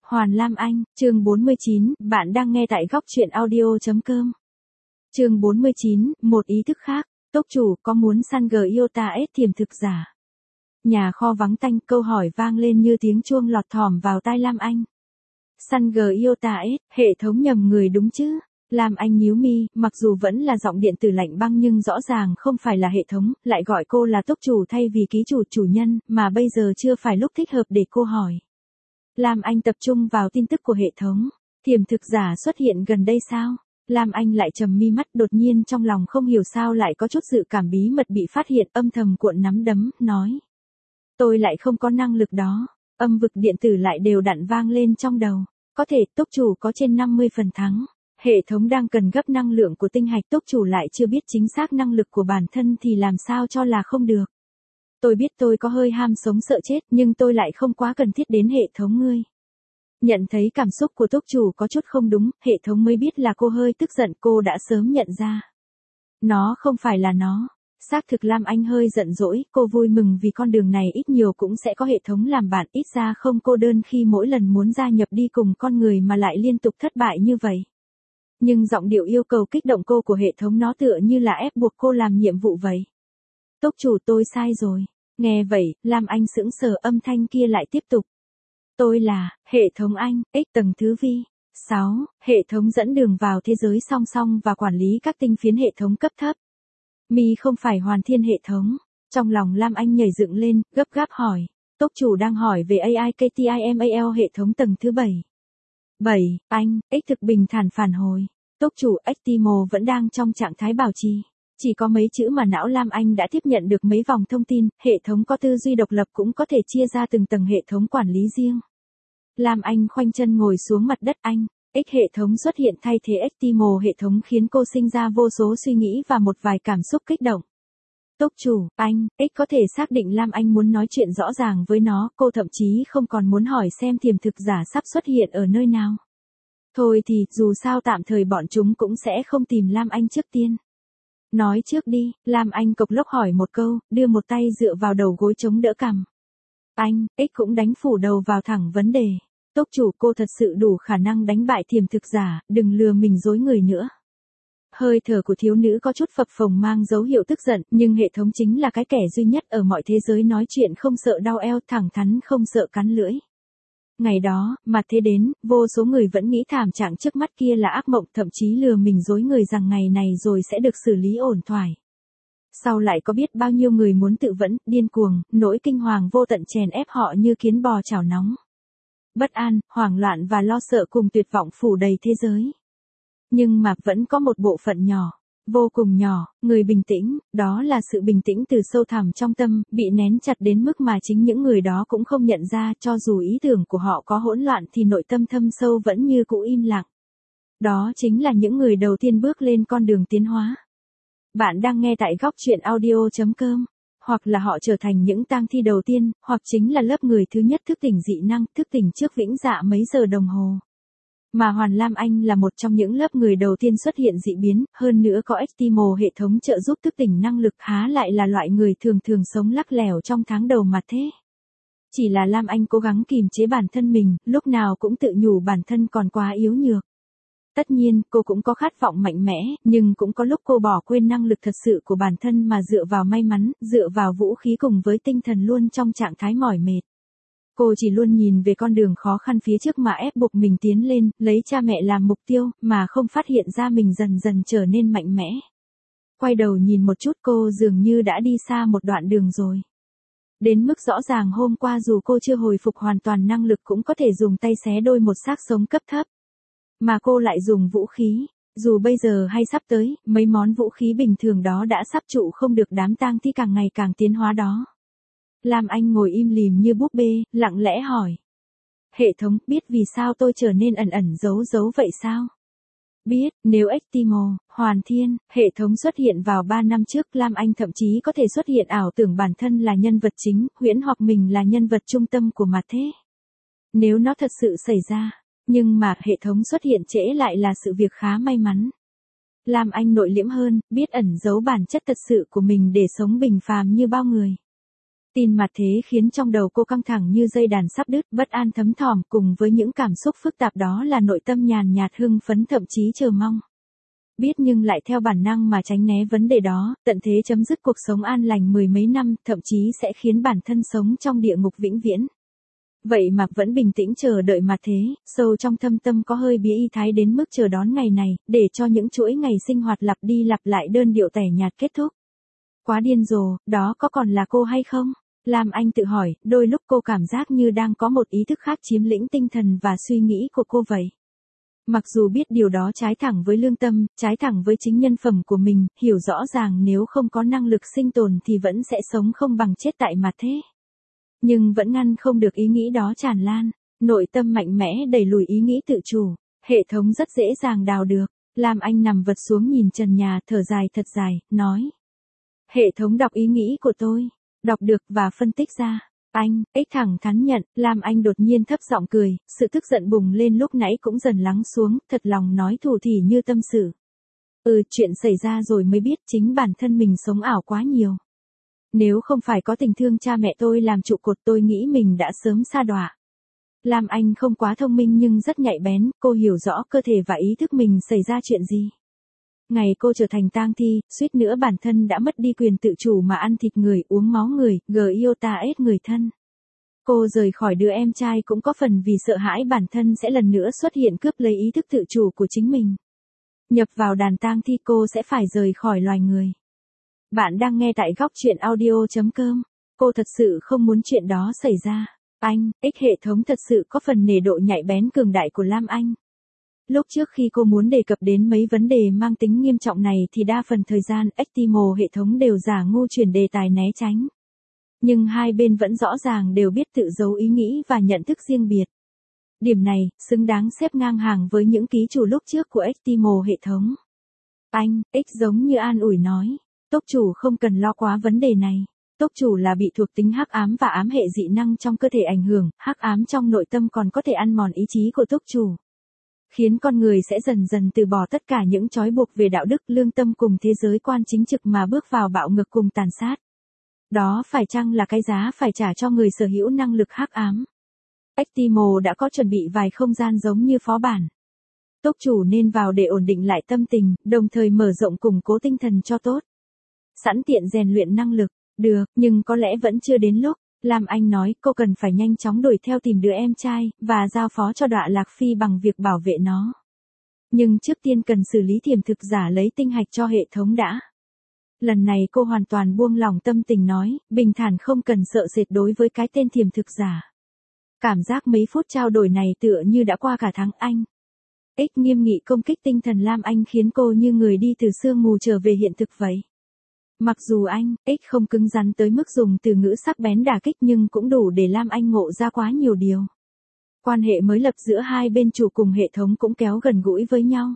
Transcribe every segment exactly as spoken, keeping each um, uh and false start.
Hoàn Lam Anh, chương bốn mươi chín, bạn đang nghe tại góc truyện audio chấm com. Chương bốn mươi chín, một ý thức khác, tốc chủ có muốn săn G Iota S tiềm thực giả. Nhà kho vắng tanh, câu hỏi vang lên như tiếng chuông lọt thỏm vào tai Lam Anh. Săn G Iota S, hệ thống nhầm người đúng chứ? Lam Anh nhíu mi, mặc dù vẫn là giọng điện tử lạnh băng nhưng rõ ràng không phải là hệ thống, lại gọi cô là tốc chủ thay vì ký chủ chủ nhân, mà bây giờ chưa phải lúc thích hợp để cô hỏi. Lam Anh tập trung vào tin tức của hệ thống. Tiềm thực giả xuất hiện gần đây sao? Lam Anh lại trầm mi mắt, đột nhiên trong lòng không hiểu sao lại có chút dự cảm bí mật bị phát hiện, âm thầm cuộn nắm đấm, nói. Tôi lại không có năng lực đó. Âm vực điện tử lại đều đặn vang lên trong đầu. Có thể tốc chủ có trên năm mươi phần thắng. Hệ thống đang cần gấp năng lượng của tinh hạch, tốc chủ lại chưa biết chính xác năng lực của bản thân thì làm sao cho là không được. Tôi biết tôi có hơi ham sống sợ chết nhưng tôi lại không quá cần thiết đến hệ thống ngươi. Nhận thấy cảm xúc của tốc chủ có chút không đúng, hệ thống mới biết là cô hơi tức giận, cô đã sớm nhận ra. Nó không phải là nó. Xác thực Lam Anh hơi giận dỗi, cô vui mừng vì con đường này ít nhiều cũng sẽ có hệ thống làm bạn, ít ra không cô đơn khi mỗi lần muốn gia nhập đi cùng con người mà lại liên tục thất bại như vậy. Nhưng giọng điệu yêu cầu kích động cô của hệ thống nó tựa như là ép buộc cô làm nhiệm vụ vậy. Tốc chủ tôi sai rồi. Nghe vậy, Lam Anh sững sờ, âm thanh kia lại tiếp tục. Tôi là, hệ thống anh, X tầng thứ vi. sáu. Hệ thống dẫn đường vào thế giới song song và quản lý các tinh phiến hệ thống cấp thấp. Mi không phải hoàn thiên hệ thống. Trong lòng Lam Anh nhảy dựng lên, gấp gáp hỏi. Tốc chủ đang hỏi về a i ca tê i em a lờ hệ thống tầng thứ bảy. bảy. Anh, X thực bình thản phản hồi. Tốc chủ Xtimo vẫn đang trong trạng thái bảo trì. Chỉ có mấy chữ mà não Lam Anh đã tiếp nhận được mấy vòng thông tin, hệ thống có tư duy độc lập cũng có thể chia ra từng tầng hệ thống quản lý riêng. Lam Anh khoanh chân ngồi xuống mặt đất. Anh, X hệ thống xuất hiện thay thế Xtimo hệ thống khiến cô sinh ra vô số suy nghĩ và một vài cảm xúc kích động. Tốc chủ, anh, X có thể xác định Lam Anh muốn nói chuyện rõ ràng với nó, cô thậm chí không còn muốn hỏi xem tiềm thực giả sắp xuất hiện ở nơi nào. Thôi thì, dù sao tạm thời bọn chúng cũng sẽ không tìm Lam Anh trước tiên. Nói trước đi, Lam Anh cộc lốc hỏi một câu, đưa một tay dựa vào đầu gối chống đỡ cằm. Anh, X cũng đánh phủ đầu vào thẳng vấn đề. Tốc chủ, cô thật sự đủ khả năng đánh bại tiềm thực giả, đừng lừa mình dối người nữa. Hơi thở của thiếu nữ có chút phập phồng mang dấu hiệu tức giận, nhưng hệ thống chính là cái kẻ duy nhất ở mọi thế giới nói chuyện không sợ đau eo, thẳng thắn không sợ cắn lưỡi. Ngày đó, mà thế đến, vô số người vẫn nghĩ thảm trạng trước mắt kia là ác mộng, thậm chí lừa mình dối người rằng ngày này rồi sẽ được xử lý ổn thỏa. Sau lại có biết bao nhiêu người muốn tự vẫn, điên cuồng, nỗi kinh hoàng vô tận chèn ép họ như kiến bò chảo nóng. Bất an, hoảng loạn và lo sợ cùng tuyệt vọng phủ đầy thế giới. Nhưng mà vẫn có một bộ phận nhỏ, vô cùng nhỏ, người bình tĩnh, đó là sự bình tĩnh từ sâu thẳm trong tâm, bị nén chặt đến mức mà chính những người đó cũng không nhận ra, cho dù ý tưởng của họ có hỗn loạn thì nội tâm thâm sâu vẫn như cũ im lặng. Đó chính là những người đầu tiên bước lên con đường tiến hóa. Bạn đang nghe tại góc truyện audio chấm com, hoặc là họ trở thành những tang thi đầu tiên, hoặc chính là lớp người thứ nhất thức tỉnh dị năng, thức tỉnh trước vĩnh dạ mấy giờ đồng hồ. Mà Hoàn Lam Anh là một trong những lớp người đầu tiên xuất hiện dị biến, hơn nữa có Xtimo hệ thống trợ giúp thức tỉnh năng lực, há lại là loại người thường thường sống lắc lẻo trong tháng đầu mà thế. Chỉ là Lam Anh cố gắng kìm chế bản thân mình, lúc nào cũng tự nhủ bản thân còn quá yếu nhược. Tất nhiên, cô cũng có khát vọng mạnh mẽ, nhưng cũng có lúc cô bỏ quên năng lực thật sự của bản thân mà dựa vào may mắn, dựa vào vũ khí cùng với tinh thần luôn trong trạng thái mỏi mệt. Cô chỉ luôn nhìn về con đường khó khăn phía trước mà ép buộc mình tiến lên, lấy cha mẹ làm mục tiêu, mà không phát hiện ra mình dần dần trở nên mạnh mẽ. Quay đầu nhìn một chút, cô dường như đã đi xa một đoạn đường rồi. Đến mức rõ ràng hôm qua dù cô chưa hồi phục hoàn toàn năng lực cũng có thể dùng tay xé đôi một xác sống cấp thấp. Mà cô lại dùng vũ khí, dù bây giờ hay sắp tới, mấy món vũ khí bình thường đó đã sắp trụ không được đám tang thi càng ngày càng tiến hóa đó. Lam Anh ngồi im lìm như búp bê, lặng lẽ hỏi. Hệ thống, biết vì sao tôi trở nên ẩn ẩn giấu giấu vậy sao? Biết, nếu Xtimo, Hoàn Thiên, hệ thống xuất hiện vào ba năm trước, Lam Anh thậm chí có thể xuất hiện ảo tưởng bản thân là nhân vật chính, huyễn hoặc mình là nhân vật trung tâm của mặt thế. Nếu nó thật sự xảy ra, nhưng mà hệ thống xuất hiện trễ lại là sự việc khá may mắn. Lam Anh nội liễm hơn, biết ẩn giấu bản chất thật sự của mình để sống bình phàm như bao người. Tin mặt thế khiến trong đầu cô căng thẳng như dây đàn sắp đứt, bất an thấm thỏm, cùng với những cảm xúc phức tạp đó là nội tâm nhàn nhạt hưng phấn thậm chí chờ mong. Biết nhưng lại theo bản năng mà tránh né vấn đề đó, tận thế chấm dứt cuộc sống an lành mười mấy năm, thậm chí sẽ khiến bản thân sống trong địa ngục vĩnh viễn. Vậy mà vẫn bình tĩnh chờ đợi mặt thế, sâu trong thâm tâm có hơi bí y thái đến mức chờ đón ngày này, để cho những chuỗi ngày sinh hoạt lặp đi lặp lại đơn điệu tẻ nhạt kết thúc. Quá điên rồ, đó có còn là cô hay không? Lam Anh tự hỏi, đôi lúc cô cảm giác như đang có một ý thức khác chiếm lĩnh tinh thần và suy nghĩ của cô vậy. Mặc dù biết điều đó trái thẳng với lương tâm, trái thẳng với chính nhân phẩm của mình, hiểu rõ ràng nếu không có năng lực sinh tồn thì vẫn sẽ sống không bằng chết tại mặt thế. Nhưng vẫn ngăn không được ý nghĩ đó tràn lan, nội tâm mạnh mẽ đẩy lùi ý nghĩ tự chủ, hệ thống rất dễ dàng đào được. Lam Anh nằm vật xuống nhìn trần nhà, thở dài thật dài, nói. Hệ thống đọc ý nghĩ của tôi, đọc được và phân tích ra. Anh, ích thẳng thắn nhận, Lam Anh đột nhiên thấp giọng cười, sự tức giận bùng lên lúc nãy cũng dần lắng xuống, thật lòng nói thủ thỉ như tâm sự. Ừ, chuyện xảy ra rồi mới biết chính bản thân mình sống ảo quá nhiều. Nếu không phải có tình thương cha mẹ tôi làm trụ cột tôi nghĩ mình đã sớm sa đọa. Lam Anh không quá thông minh nhưng rất nhạy bén, cô hiểu rõ cơ thể và ý thức mình xảy ra chuyện gì. Ngày cô trở thành tang thi, suýt nữa bản thân đã mất đi quyền tự chủ mà ăn thịt người, uống máu người, gờ yêu ta ết người thân. Cô rời khỏi đứa em trai cũng có phần vì sợ hãi bản thân sẽ lần nữa xuất hiện cướp lấy ý thức tự chủ của chính mình. Nhập vào đàn tang thi cô sẽ phải rời khỏi loài người. Bạn đang nghe tại góc truyện audio chấm com. Cô thật sự không muốn chuyện đó xảy ra. Anh, ích hệ thống thật sự có phần nể độ nhạy bén cường đại của Lam Anh. Lúc trước khi cô muốn đề cập đến mấy vấn đề mang tính nghiêm trọng này thì đa phần thời gian Estimo hệ thống đều giả ngu chuyển đề tài né tránh. Nhưng hai bên vẫn rõ ràng đều biết tự giấu ý nghĩ và nhận thức riêng biệt. Điểm này, xứng đáng xếp ngang hàng với những ký chủ lúc trước của Estimo hệ thống. Anh, X giống như an ủi nói. Tốc chủ không cần lo quá vấn đề này. Tốc chủ là bị thuộc tính hắc ám và ám hệ dị năng trong cơ thể ảnh hưởng, hắc ám trong nội tâm còn có thể ăn mòn ý chí của tốc chủ. Khiến con người sẽ dần dần từ bỏ tất cả những trói buộc về đạo đức lương tâm cùng thế giới quan chính trực mà bước vào bạo ngược cùng tàn sát. Đó phải chăng là cái giá phải trả cho người sở hữu năng lực hắc ám? Estimo đã có chuẩn bị vài không gian giống như phó bản. Tốc chủ nên vào để ổn định lại tâm tình, đồng thời mở rộng củng cố tinh thần cho tốt. Sẵn tiện rèn luyện năng lực, được, nhưng có lẽ vẫn chưa đến lúc. Lam Anh nói cô cần phải nhanh chóng đuổi theo tìm đứa em trai, và giao phó cho Đọa Lạc Phi bằng việc bảo vệ nó. Nhưng trước tiên cần xử lý tiềm thực giả lấy tinh hạch cho hệ thống đã. Lần này cô hoàn toàn buông lỏng tâm tình nói, bình thản không cần sợ sệt đối với cái tên tiềm thực giả. Cảm giác mấy phút trao đổi này tựa như đã qua cả tháng Anh. Ích nghiêm nghị công kích tinh thần Lam Anh khiến cô như người đi từ sương mù trở về hiện thực vậy. Mặc dù anh, X không cứng rắn tới mức dùng từ ngữ sắc bén đả kích nhưng cũng đủ để Lam Anh ngộ ra quá nhiều điều. Quan hệ mới lập giữa hai bên chủ cùng hệ thống cũng kéo gần gũi với nhau.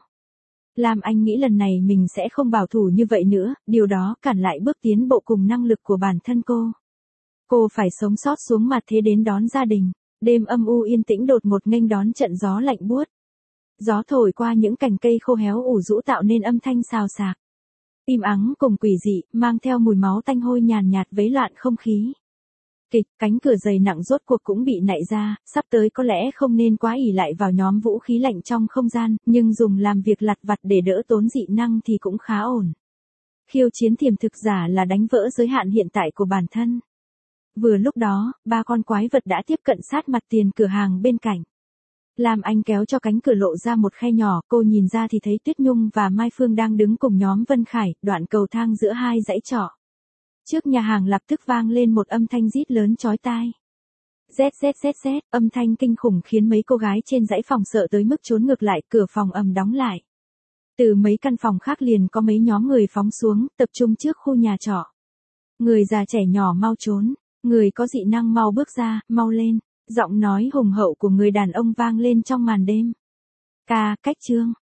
Lam Anh nghĩ lần này mình sẽ không bảo thủ như vậy nữa, điều đó cản lại bước tiến bộ cùng năng lực của bản thân cô. Cô phải sống sót xuống mặt thế đến đón gia đình. Đêm âm u yên tĩnh đột ngột nghênh đón trận gió lạnh buốt. Gió thổi qua những cành cây khô héo ủ rũ tạo nên âm thanh xào xạc. Im ắng cùng quỷ dị, mang theo mùi máu tanh hôi nhàn nhạt vấy loạn không khí. Kịch, cánh cửa dày nặng rốt cuộc cũng bị nạy ra, sắp tới có lẽ không nên quá ỷ lại vào nhóm vũ khí lạnh trong không gian, nhưng dùng làm việc lặt vặt để đỡ tốn dị năng thì cũng khá ổn. Khiêu chiến tiềm thực giả là đánh vỡ giới hạn hiện tại của bản thân. Vừa lúc đó, ba con quái vật đã tiếp cận sát mặt tiền cửa hàng bên cạnh. Lam Anh kéo cho cánh cửa lộ ra một khe nhỏ, cô nhìn ra thì thấy Tuyết Nhung và Mai Phương đang đứng cùng nhóm Vân Khải, đoạn cầu thang giữa hai dãy trọ. Trước nhà hàng lập tức vang lên một âm thanh rít lớn chói tai. Rét rét rét rét, âm thanh kinh khủng khiến mấy cô gái trên dãy phòng sợ tới mức trốn ngược lại, cửa phòng ầm đóng lại. Từ mấy căn phòng khác liền có mấy nhóm người phóng xuống, tập trung trước khu nhà trọ. Người già trẻ nhỏ mau trốn, người có dị năng mau bước ra, mau lên. Giọng nói hùng hậu của người đàn ông vang lên trong màn đêm. Ca, cách trương,